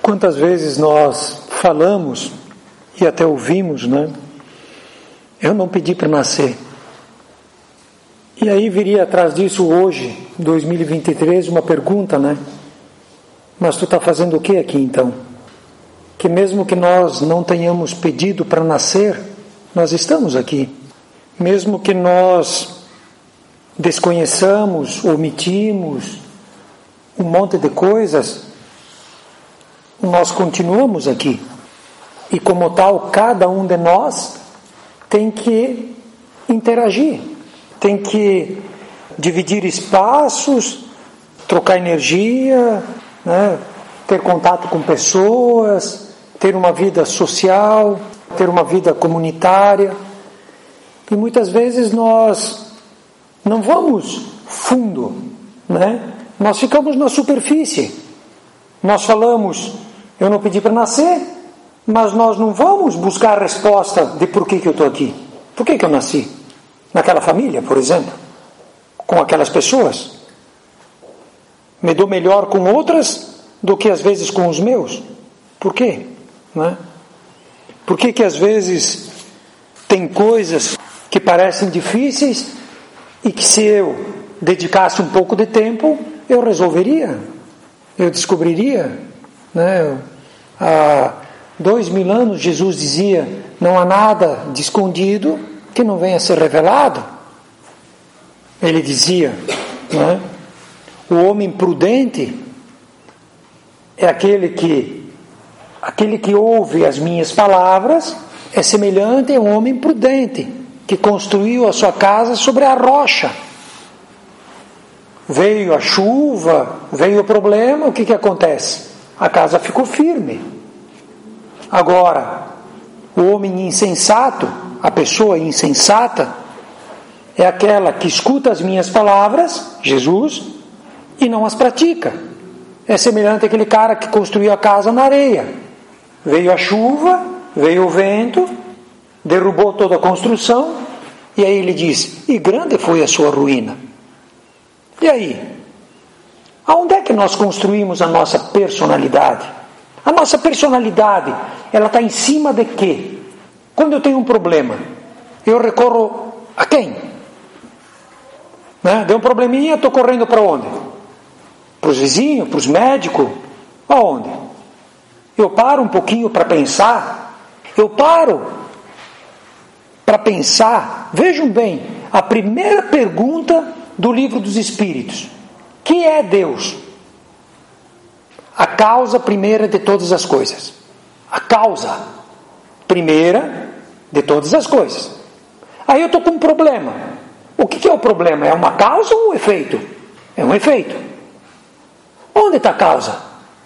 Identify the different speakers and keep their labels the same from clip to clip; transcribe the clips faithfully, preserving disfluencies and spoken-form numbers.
Speaker 1: Quantas vezes nós falamos e até ouvimos, né? Eu não pedi para nascer. E aí viria atrás disso hoje, dois mil e vinte e três, uma pergunta, né? Mas tu está fazendo o que aqui então? Que mesmo que nós não tenhamos pedido para nascer, nós estamos aqui. Mesmo que nós desconheçamos, omitimos um monte de coisas, nós continuamos aqui. E como tal, cada um de nós tem que interagir, tem que dividir espaços, trocar energia, né? Ter contato com pessoas, ter uma vida social, ter uma vida comunitária. E muitas vezes nós não vamos fundo, né? Nós ficamos na superfície. Nós falamos, eu não pedi para nascer, mas nós não vamos buscar a resposta de por que, que eu estou aqui. Por que, que eu nasci? Naquela família, por exemplo, com aquelas pessoas. Me dou melhor com outras do que às vezes com os meus. Por quê? Né? Por que que às vezes tem coisas que parecem difíceis e que se eu dedicasse um pouco de tempo, eu resolveria, eu descobriria, né? Há dois mil anos Jesus dizia, não há nada de escondido que não venha a ser revelado. Ele dizia, né? O homem prudente é aquele que aquele que ouve as minhas palavras, é semelhante a um homem prudente que construiu a sua casa sobre a rocha. Veio a chuva, veio o problema, o que que acontece? A casa ficou firme. Agora, o homem insensato, a pessoa insensata, é aquela que escuta as minhas palavras, Jesus, e não as pratica. É semelhante àquele cara que construiu a casa na areia. Veio a chuva, veio o vento, derrubou toda a construção, e aí ele diz, e grande foi a sua ruína. E aí? Aonde é que nós construímos a nossa personalidade? A nossa personalidade, ela está em cima de quê? Quando eu tenho um problema, eu recorro a quem? Né? Deu um probleminha, estou correndo para onde? Para os vizinhos, para os médicos? Aonde? Eu paro um pouquinho para pensar. Eu paro para pensar. Vejam bem, a primeira pergunta do livro dos Espíritos. Que é Deus? A causa primeira de todas as coisas. A causa primeira de todas as coisas. Aí eu estou com um problema. O que é o problema? É uma causa ou um efeito? É um efeito. Onde está a causa?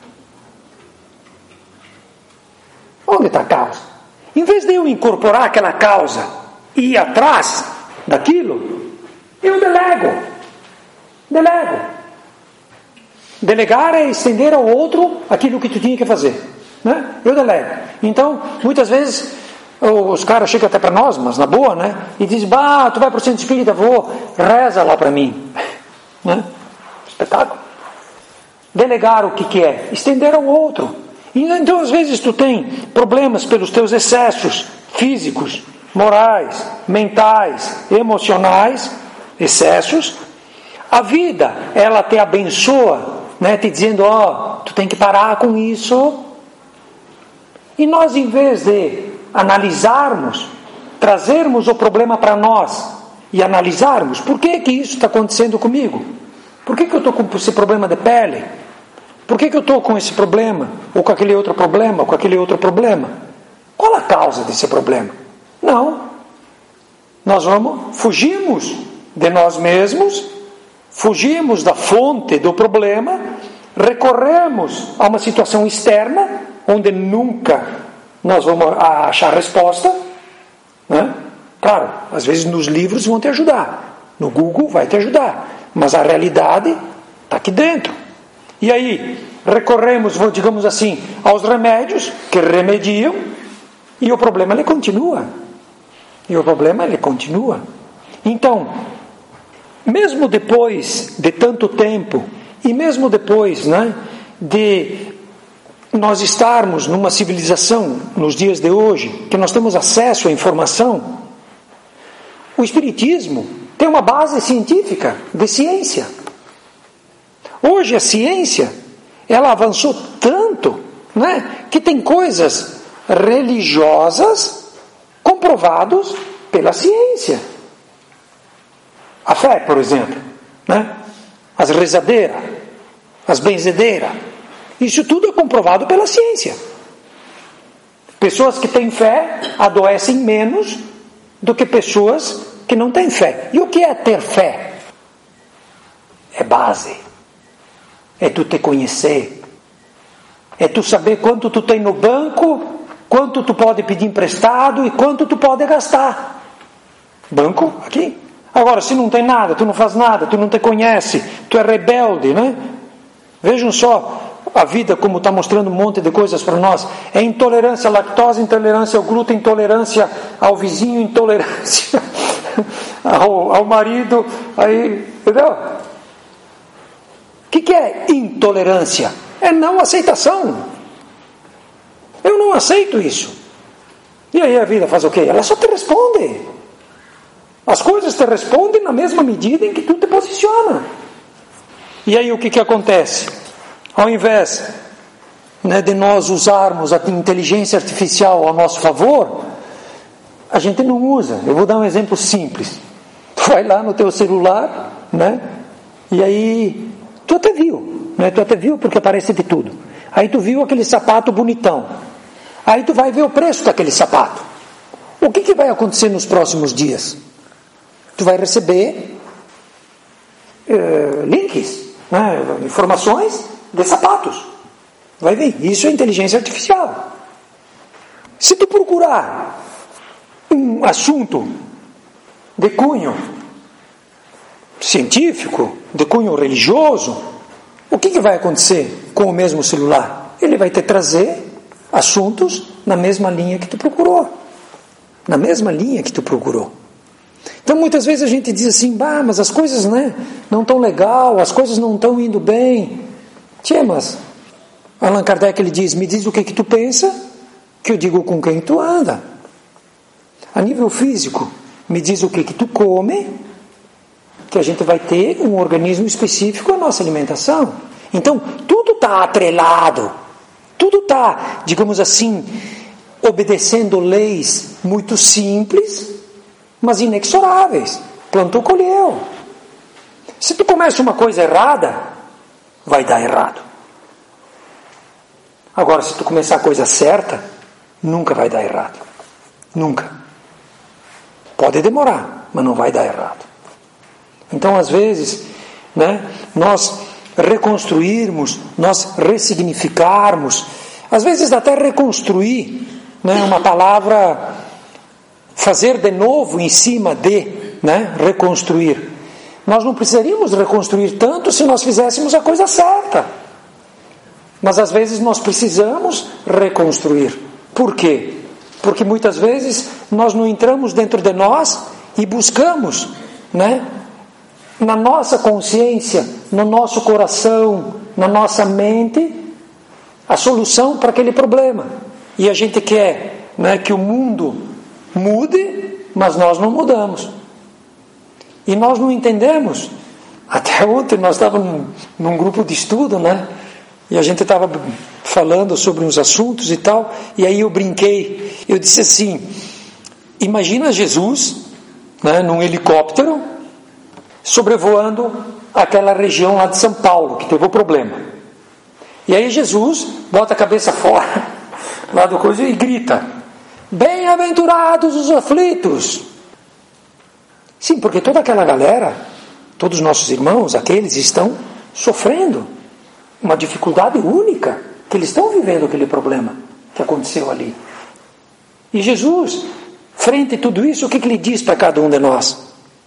Speaker 1: Onde está a causa? Em vez de eu incorporar aquela causa e ir atrás daquilo, eu delego. Delego. Delegar é estender ao outro aquilo que tu tinha que fazer. Né? Eu delego. Então, muitas vezes, os caras chegam até para nós, mas na boa, né? E dizem, bah, tu vai para o centro espírita, vou, reza lá para mim. Né? Espetáculo. Delegar o que, que é? Estender ao outro. Então, às vezes, tu tem problemas pelos teus excessos físicos, morais, mentais, emocionais, excessos. A vida, ela te abençoa, né? Te dizendo, ó, oh, tu tem que parar com isso. E nós, em vez de analisarmos, trazermos o problema para nós e analisarmos, por que que isso está acontecendo comigo? Por que que eu estou com esse problema de pele? Por que que eu estou com esse problema? Ou com aquele outro problema? Ou com aquele outro problema? Qual a causa desse problema? Não. Nós vamos, fugimos de nós mesmos, fugimos da fonte do problema, recorremos a uma situação externa, onde nunca nós vamos achar resposta. Né? Claro, às vezes nos livros vão te ajudar, no Google vai te ajudar, mas a realidade está aqui dentro. E aí, recorremos, digamos assim, aos remédios que remediam, e o problema ele continua. E o problema ele continua. Então, mesmo depois de tanto tempo, e mesmo depois, né, de nós estarmos numa civilização, nos dias de hoje, que nós temos acesso à informação, o Espiritismo tem uma base científica, de ciência. Hoje a ciência, ela avançou tanto, né, que tem coisas religiosas comprovadas pela ciência. A fé, por exemplo, né? As rezadeiras, as benzedeiras, isso tudo é comprovado pela ciência. Pessoas que têm fé adoecem menos do que pessoas que não têm fé. E o que é ter fé? É base. É tu te conhecer. É tu saber quanto tu tem no banco, quanto tu pode pedir emprestado e quanto tu pode gastar. Banco, aqui. Agora, se não tem nada, tu não faz nada, tu não te conhece, tu é rebelde, né? Vejam só a vida como está mostrando um monte de coisas para nós. É intolerância à lactose, intolerância ao glúten, intolerância ao vizinho, intolerância ao, ao marido, aí, entendeu? O que, que é intolerância? É não aceitação. Eu não aceito isso. E aí a vida faz o quê? Ela só te responde. As coisas te respondem na mesma medida em que tu te posiciona. E aí o que, que acontece? Ao invés, né, de nós usarmos a inteligência artificial ao nosso favor, a gente não usa. Eu vou dar um exemplo simples. Tu vai lá no teu celular, né, e aí tu até viu, né, tu até viu porque aparece de tudo. Aí tu viu aquele sapato bonitão. Aí tu vai ver o preço daquele sapato. O que, que vai acontecer nos próximos dias? Tu vai receber uh, links, né, informações de sapatos. Vai ver, isso é inteligência artificial. Se tu procurar um assunto de cunho científico, de cunho religioso, o que, que vai acontecer com o mesmo celular? Ele vai te trazer assuntos na mesma linha que tu procurou. Na mesma linha que tu procurou. Então muitas vezes a gente diz assim, bah, mas as coisas, né, não estão legal, as coisas não estão indo bem. Tchê, mas Allan Kardec, ele diz, me diz o que que tu pensa, que eu digo com quem tu anda. A nível físico, me diz o que que tu come, que a gente vai ter um organismo específico à nossa alimentação. Então tudo está atrelado, tudo está, digamos assim, obedecendo leis muito simples, mas inexoráveis. Plantou, colheu. Se tu começa uma coisa errada, vai dar errado. Agora, se tu começar a coisa certa, nunca vai dar errado. Nunca. Pode demorar, mas não vai dar errado. Então, às vezes, né, nós reconstruirmos, nós ressignificarmos, às vezes até reconstruir, né, uma palavra, fazer de novo em cima de, né, reconstruir. Nós não precisaríamos reconstruir tanto se nós fizéssemos a coisa certa. Mas às vezes nós precisamos reconstruir. Por quê? Porque muitas vezes nós não entramos dentro de nós e buscamos, né, na nossa consciência, no nosso coração, na nossa mente, a solução para aquele problema. E a gente quer, né, que o mundo mude, mas nós não mudamos. E nós não entendemos. Até ontem nós estávamos num, num grupo de estudo, né? E a gente estava falando sobre uns assuntos e tal. E aí eu brinquei. Eu disse assim, imagina Jesus, né, num helicóptero, sobrevoando aquela região lá de São Paulo, que teve o problema. E aí Jesus bota a cabeça fora, lá do coisa, e grita, bem-aventurados os aflitos. Sim, porque toda aquela galera, todos os nossos irmãos, aqueles estão sofrendo uma dificuldade única, que eles estão vivendo aquele problema que aconteceu ali. E Jesus, frente a tudo isso, o que, que ele diz para cada um de nós?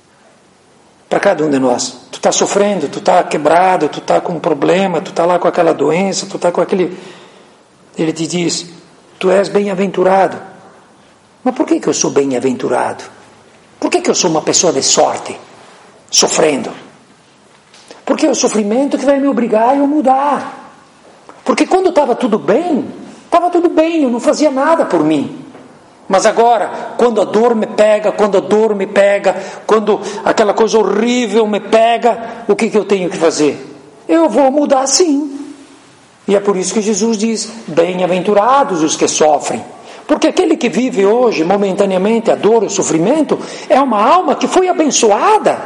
Speaker 1: Para cada um de nós. Tu está sofrendo, tu está quebrado, tu está com um problema, tu está lá com aquela doença, tu está com aquele... Ele te diz, tu és bem-aventurado. Mas por que que eu sou bem-aventurado? Por que que eu sou uma pessoa de sorte? Sofrendo. Porque é o sofrimento que vai me obrigar a eu mudar. Porque quando estava tudo bem, estava tudo bem, eu não fazia nada por mim. Mas agora, quando a dor me pega, quando a dor me pega, quando aquela coisa horrível me pega, o que, que eu tenho que fazer? Eu vou mudar sim. E é por isso que Jesus diz, bem-aventurados os que sofrem. Porque aquele que vive hoje, momentaneamente, a dor e o sofrimento, é uma alma que foi abençoada.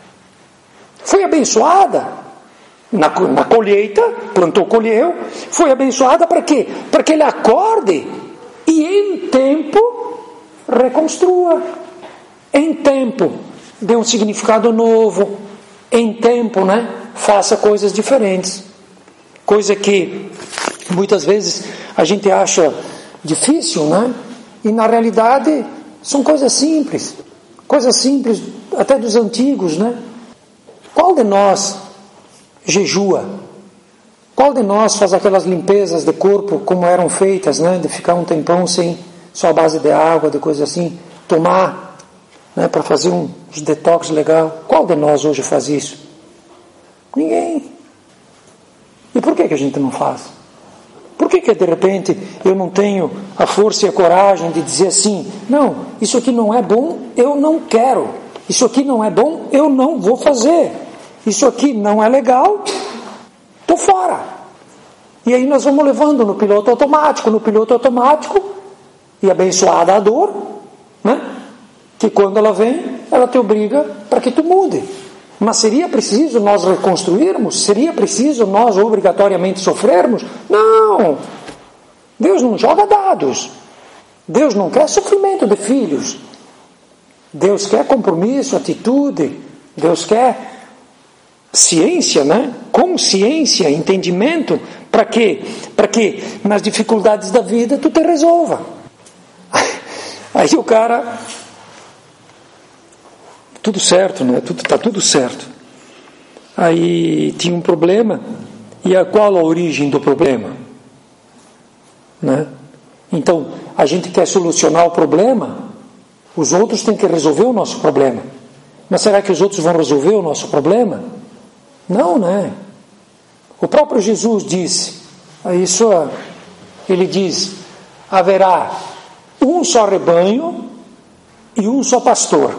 Speaker 1: Foi abençoada. Na, na colheita, plantou, colheu, foi abençoada para quê? Para que ele acorde e em tempo reconstrua. Em tempo dê um significado novo. Em tempo, né, faça coisas diferentes. Coisa que muitas vezes a gente acha difícil, né? E na realidade são coisas simples. Coisas simples até dos antigos, né? Qual de nós jejua? Qual de nós faz aquelas limpezas de corpo como eram feitas, né? De ficar um tempão sem, só a base de água, de coisa assim, tomar, né? Para fazer um detox legal. Qual de nós hoje faz isso? Ninguém. E por que que a gente não faz? Por que que de repente eu não tenho a força e a coragem de dizer assim, não, isso aqui não é bom, eu não quero. Isso aqui não é bom, eu não vou fazer. Isso aqui não é legal, estou fora. E aí nós vamos levando no piloto automático, no piloto automático, e abençoada a dor, né? Que quando ela vem, ela te obriga para que tu mude. Mas seria preciso nós reconstruirmos? Seria preciso nós obrigatoriamente sofrermos? Não! Deus não joga dados. Deus não quer sofrimento de filhos. Deus quer compromisso, atitude. Deus quer ciência, né? Consciência, entendimento, para quê? Para que nas dificuldades da vida tu te resolva. Aí o cara, tudo certo, né? Tudo, tá tudo certo. Aí tinha um problema, e a qual a origem do problema? Né? Então, a gente quer solucionar o problema, os outros têm que resolver o nosso problema. Mas será que os outros vão resolver o nosso problema? Não, né? O próprio Jesus disse, isso, ele diz, haverá um só rebanho e um só pastor.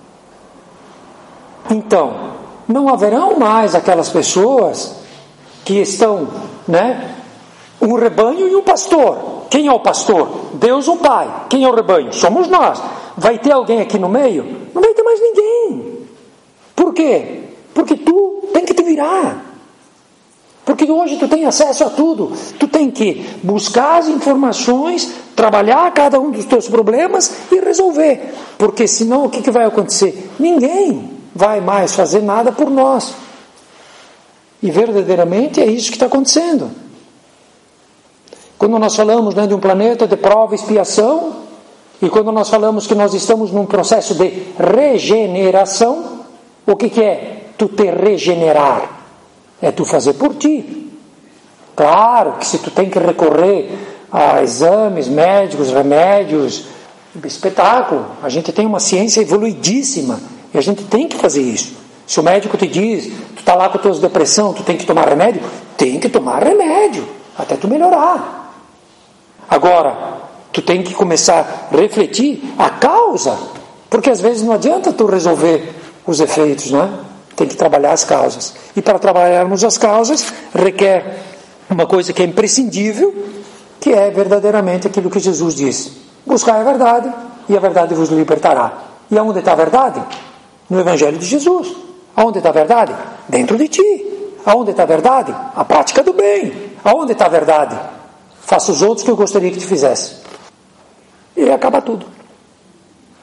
Speaker 1: Então, não haverão mais aquelas pessoas que estão, né? Um rebanho e um pastor. Quem é o pastor? Deus o Pai. Quem é o rebanho? Somos nós. Vai ter alguém aqui no meio? Não vai ter mais ninguém. Por quê? Porque tu tem que te virar. Porque hoje tu tem acesso a tudo. Tu tem que buscar as informações, trabalhar cada um dos teus problemas e resolver. Porque senão o que, que vai acontecer? Ninguém vai mais fazer nada por nós. E verdadeiramente é isso que está acontecendo. Quando nós falamos, né, de um planeta de prova e expiação, e quando nós falamos que nós estamos num processo de regeneração, o que, que é tu te regenerar? É tu fazer por ti. Claro que se tu tem que recorrer a exames médicos, remédios, espetáculo, a gente tem uma ciência evoluidíssima e a gente tem que fazer isso. Se o médico te diz, tu está lá com a tua depressão, tu tem que tomar remédio, tem que tomar remédio até tu melhorar. Agora, tu tem que começar a refletir a causa, porque às vezes não adianta tu resolver os efeitos, não é? Tem que trabalhar as causas. E para trabalharmos as causas, requer uma coisa que é imprescindível, que é verdadeiramente aquilo que Jesus disse. Buscar a verdade, e a verdade vos libertará. E aonde está a verdade? No Evangelho de Jesus. Aonde está a verdade? Dentro de ti. Aonde está a verdade? A prática do bem. Aonde está a verdade? Faça os outros que eu gostaria que te fizesse. E acaba tudo.